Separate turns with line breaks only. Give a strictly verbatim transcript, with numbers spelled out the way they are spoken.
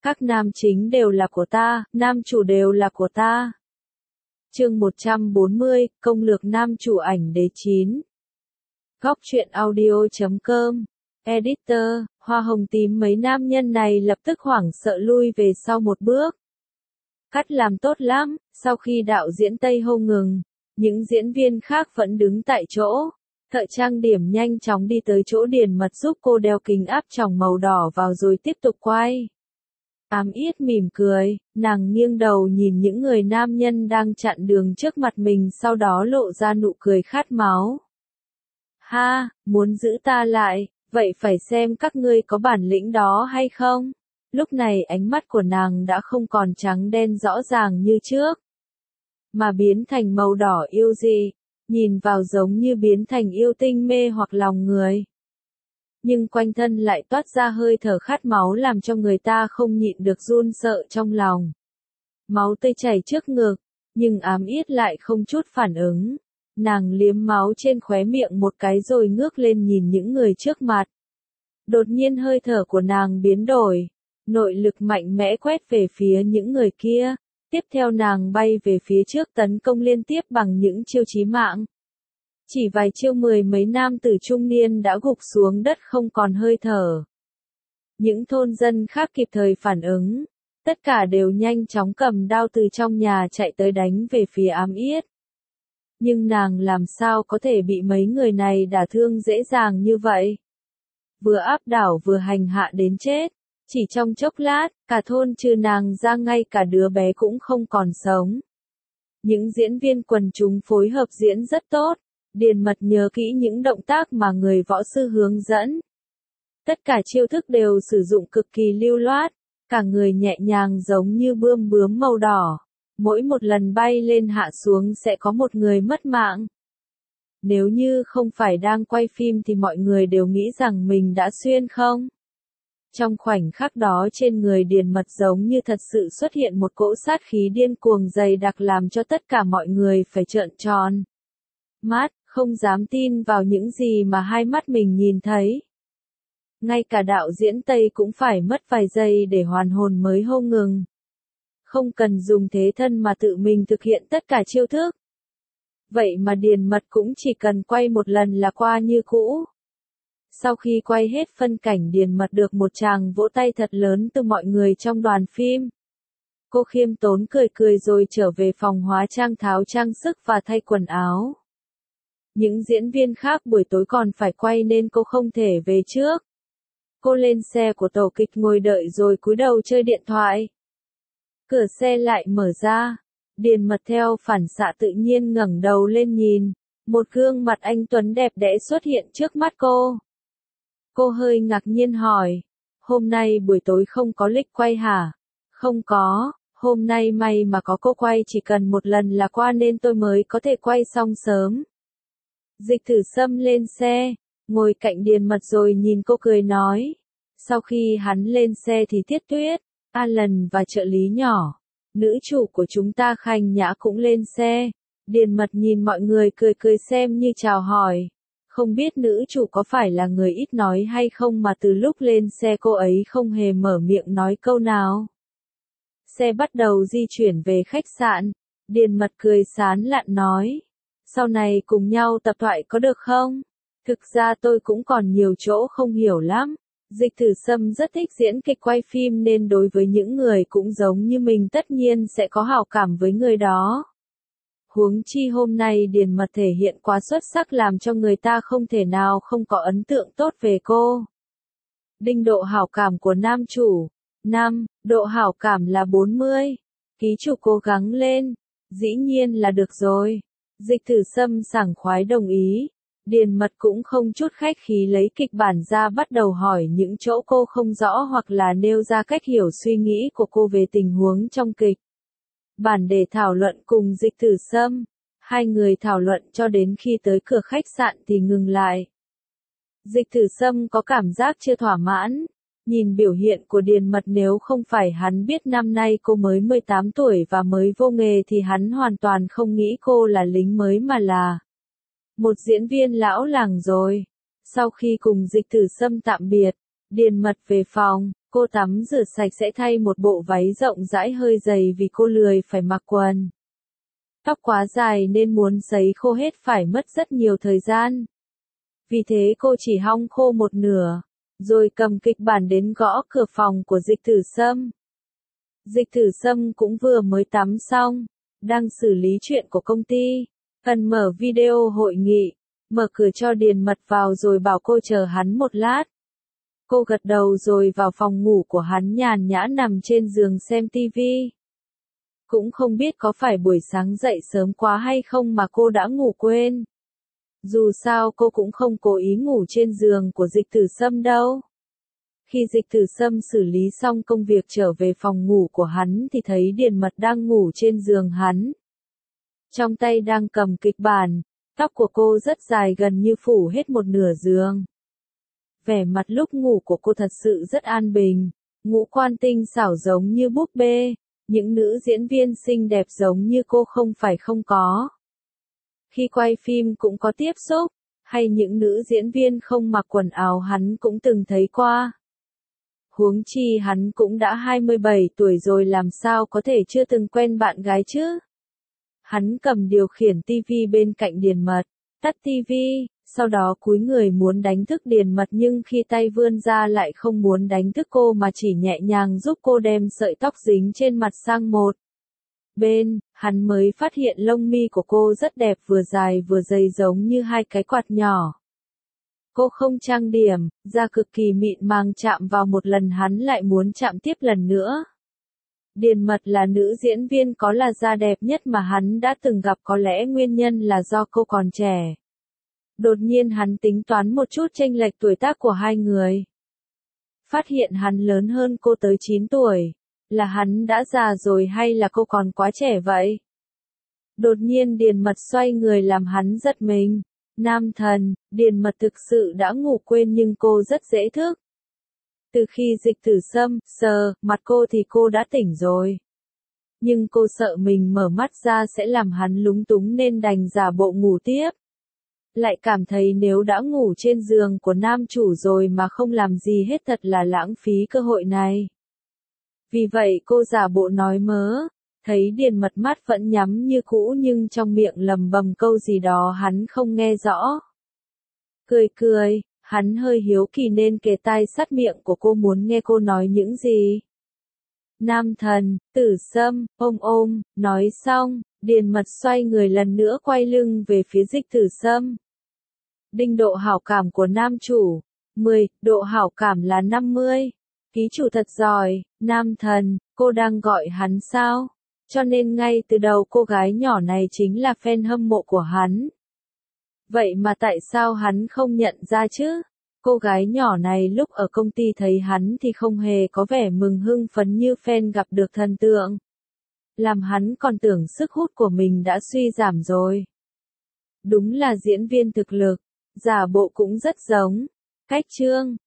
Các nam chính đều là của ta, nam chủ đều là của ta. Chương một trăm bốn mươi, công lược nam chủ ảnh đế chín. Góc truyện audio chấm com. Editor, hoa hồng tím mấy nam nhân này lập tức hoảng sợ lui về sau một bước. Cắt làm tốt lắm, sau khi đạo diễn Tây Hô ngừng, những diễn viên khác vẫn đứng tại chỗ. Thợ trang điểm nhanh chóng đi tới chỗ Điền Mật giúp cô đeo kính áp tròng màu đỏ vào rồi tiếp tục quay. Ám Yết mỉm cười, nàng nghiêng đầu nhìn những người nam nhân đang chặn đường trước mặt mình, sau đó lộ ra nụ cười khát máu. Ha, muốn giữ ta lại, vậy phải xem các ngươi có bản lĩnh đó hay không? Lúc này ánh mắt của nàng đã không còn trắng đen rõ ràng như trước, mà biến thành màu đỏ yêu dị, nhìn vào giống như biến thành yêu tinh mê hoặc lòng người. Nhưng quanh thân lại toát ra hơi thở khát máu làm cho người ta không nhịn được run sợ trong lòng. Máu tươi chảy trước ngực, nhưng Ám Yết lại không chút phản ứng. Nàng liếm máu trên khóe miệng một cái rồi ngước lên nhìn những người trước mặt. Đột nhiên hơi thở của nàng biến đổi, nội lực mạnh mẽ quét về phía những người kia. Tiếp theo nàng bay về phía trước tấn công liên tiếp bằng những chiêu chí mạng. Chỉ vài chiêu mười mấy nam tử trung niên đã gục xuống đất không còn hơi thở. Những thôn dân khác kịp thời phản ứng, tất cả đều nhanh chóng cầm đao từ trong nhà chạy tới đánh về phía Ám Yết. Nhưng nàng làm sao có thể bị mấy người này đả thương dễ dàng như vậy? Vừa áp đảo vừa hành hạ đến chết. Chỉ trong chốc lát, cả thôn trừ nàng ra ngay cả đứa bé cũng không còn sống. Những diễn viên quần chúng phối hợp diễn rất tốt. Điền Mật nhớ kỹ những động tác mà người võ sư hướng dẫn. Tất cả chiêu thức đều sử dụng cực kỳ lưu loát, cả người nhẹ nhàng giống như bươm bướm màu đỏ. Mỗi một lần bay lên hạ xuống sẽ có một người mất mạng. Nếu như không phải đang quay phim thì mọi người đều nghĩ rằng mình đã xuyên không. Trong khoảnh khắc đó trên người Điền Mật giống như thật sự xuất hiện một cỗ sát khí điên cuồng dày đặc làm cho tất cả mọi người phải trợn tròn mắt, không dám tin vào những gì mà hai mắt mình nhìn thấy. Ngay cả đạo diễn Tây cũng phải mất vài giây để hoàn hồn mới hô ngừng. Không cần dùng thế thân mà tự mình thực hiện tất cả chiêu thức. Vậy mà Điền Mật cũng chỉ cần quay một lần là qua như cũ. Sau khi quay hết phân cảnh, Điền Mật được một tràng vỗ tay thật lớn từ mọi người trong đoàn phim. Cô khiêm tốn cười cười rồi trở về phòng hóa trang tháo trang sức và thay quần áo. Những diễn viên khác buổi tối còn phải quay nên cô không thể về trước. Cô lên xe của tổ kịch ngồi đợi rồi cúi đầu chơi điện thoại. Cửa xe lại mở ra. Điền Mật theo phản xạ tự nhiên ngẩng đầu lên nhìn. Một gương mặt anh tuấn đẹp đẽ xuất hiện trước mắt cô. Cô hơi ngạc nhiên hỏi. Hôm nay buổi tối không có lịch quay hả? Không có, hôm nay may mà có cô quay, chỉ cần một lần là qua nên tôi mới có thể quay xong sớm. Dịch Tử Sâm lên xe, ngồi cạnh Điền Mật rồi nhìn cô cười nói. Sau khi hắn lên xe thì Tiết Tuyết, Alan và trợ lý nhỏ, nữ chủ của chúng ta Khanh Nhã cũng lên xe. Điền Mật nhìn mọi người cười cười xem như chào hỏi. Không biết nữ chủ có phải là người ít nói hay không mà từ lúc lên xe cô ấy không hề mở miệng nói câu nào. Xe bắt đầu di chuyển về khách sạn. Điền Mật cười sán lạn nói. Sau này cùng nhau tập thoại có được không? Thực ra tôi cũng còn nhiều chỗ không hiểu lắm. Dịch Tử Sâm rất thích diễn kịch quay phim nên đối với những người cũng giống như mình tất nhiên sẽ có hảo cảm với người đó. Huống chi hôm nay Điền Mật thể hiện quá xuất sắc làm cho người ta không thể nào không có ấn tượng tốt về cô. Đinh độ hảo cảm của nam chủ. năm. Độ hảo cảm là bốn mươi. Ký chủ cố gắng lên. Dĩ nhiên là được rồi. Dịch Tử Sâm sảng khoái đồng ý. Điền Mật cũng không chút khách khí lấy kịch bản ra bắt đầu hỏi những chỗ cô không rõ hoặc là nêu ra cách hiểu suy nghĩ của cô về tình huống trong kịch. Bản để thảo luận cùng Dịch Tử Sâm. Hai người thảo luận cho đến khi tới cửa khách sạn thì ngừng lại. Dịch Tử Sâm có cảm giác chưa thỏa mãn. Nhìn biểu hiện của Điền Mật, nếu không phải hắn biết năm nay cô mới mười tám tuổi và mới vô nghề thì hắn hoàn toàn không nghĩ cô là lính mới mà là một diễn viên lão làng rồi. Sau khi cùng Dịch Tử Sâm tạm biệt, Điền Mật về phòng, Cô tắm rửa sạch sẽ thay một bộ váy rộng rãi hơi dày vì cô lười phải mặc quần. Tóc quá dài nên muốn sấy khô hết phải mất rất nhiều thời gian. Vì thế cô chỉ hong khô một nửa, rồi cầm kịch bản đến gõ cửa phòng của Dịch Tử Sâm. Dịch Tử Sâm cũng vừa mới tắm xong, đang xử lý chuyện của công ty, cần mở video hội nghị, mở cửa cho Điền Mật vào rồi bảo cô chờ hắn một lát. Cô gật đầu rồi vào phòng ngủ của hắn nhàn nhã nằm trên giường xem tivi. Cũng không biết có phải buổi sáng dậy sớm quá hay không mà cô đã ngủ quên. Dù sao cô cũng không cố ý ngủ trên giường của Dịch Tử Sâm đâu. Khi Dịch Tử Sâm xử lý xong công việc trở về phòng ngủ của hắn thì thấy Điền Mật đang ngủ trên giường hắn. Trong tay đang cầm kịch bản, tóc của cô rất dài gần như phủ hết một nửa giường. Vẻ mặt lúc ngủ của cô thật sự rất an bình, ngũ quan tinh xảo giống như búp bê, những nữ diễn viên xinh đẹp giống như cô không phải không có. Khi quay phim cũng có tiếp xúc, hay những nữ diễn viên không mặc quần áo hắn cũng từng thấy qua. Huống chi hắn cũng đã hai mươi bảy tuổi rồi làm sao có thể chưa từng quen bạn gái chứ. Hắn cầm điều khiển tivi bên cạnh Điền Mật, tắt tivi, sau đó cúi người muốn đánh thức Điền Mật nhưng khi tay vươn ra lại không muốn đánh thức cô mà chỉ nhẹ nhàng giúp cô đem sợi tóc dính trên mặt sang một bên, hắn mới phát hiện lông mi của cô rất đẹp vừa dài vừa dày giống như hai cái quạt nhỏ. Cô không trang điểm, da cực kỳ mịn màng chạm vào một lần hắn lại muốn chạm tiếp lần nữa. Điền Mật là nữ diễn viên có là da đẹp nhất mà hắn đã từng gặp, có lẽ nguyên nhân là do cô còn trẻ. Đột nhiên hắn tính toán một chút chênh lệch tuổi tác của hai người. Phát hiện hắn lớn hơn cô tới chín tuổi. Là hắn đã già rồi hay là cô còn quá trẻ vậy? Đột nhiên Điền Mật xoay người làm hắn giật mình. Nam thần, Điền Mật thực sự đã ngủ quên nhưng cô rất dễ thức. Từ khi Dịch Tử Sâm sờ mặt cô thì cô đã tỉnh rồi. Nhưng cô sợ mình mở mắt ra sẽ làm hắn lúng túng nên đành giả bộ ngủ tiếp. Lại cảm thấy nếu đã ngủ trên giường của nam chủ rồi mà không làm gì hết thật là lãng phí cơ hội này. Vì vậy cô giả bộ nói mớ, thấy Điền Mật mắt vẫn nhắm như cũ nhưng trong miệng lầm bầm câu gì đó hắn không nghe rõ. Cười cười, hắn hơi hiếu kỳ nên kề tai sát miệng của cô muốn nghe cô nói những gì. Nam thần, Tử Sâm, ôm ôm, nói xong, Điền Mật xoay người lần nữa quay lưng về phía Dịch Tử Sâm. Đinh độ hảo cảm của nam chủ, mười, độ hảo cảm là năm mươi. Ký chủ thật giỏi, nam thần, cô đang gọi hắn sao? Cho nên ngay từ đầu cô gái nhỏ này chính là fan hâm mộ của hắn. Vậy mà tại sao hắn không nhận ra chứ? Cô gái nhỏ này lúc ở công ty thấy hắn thì không hề có vẻ mừng hưng phấn như fan gặp được thần tượng. Làm hắn còn tưởng sức hút của mình đã suy giảm rồi. Đúng là diễn viên thực lực, giả bộ cũng rất giống. Cách chương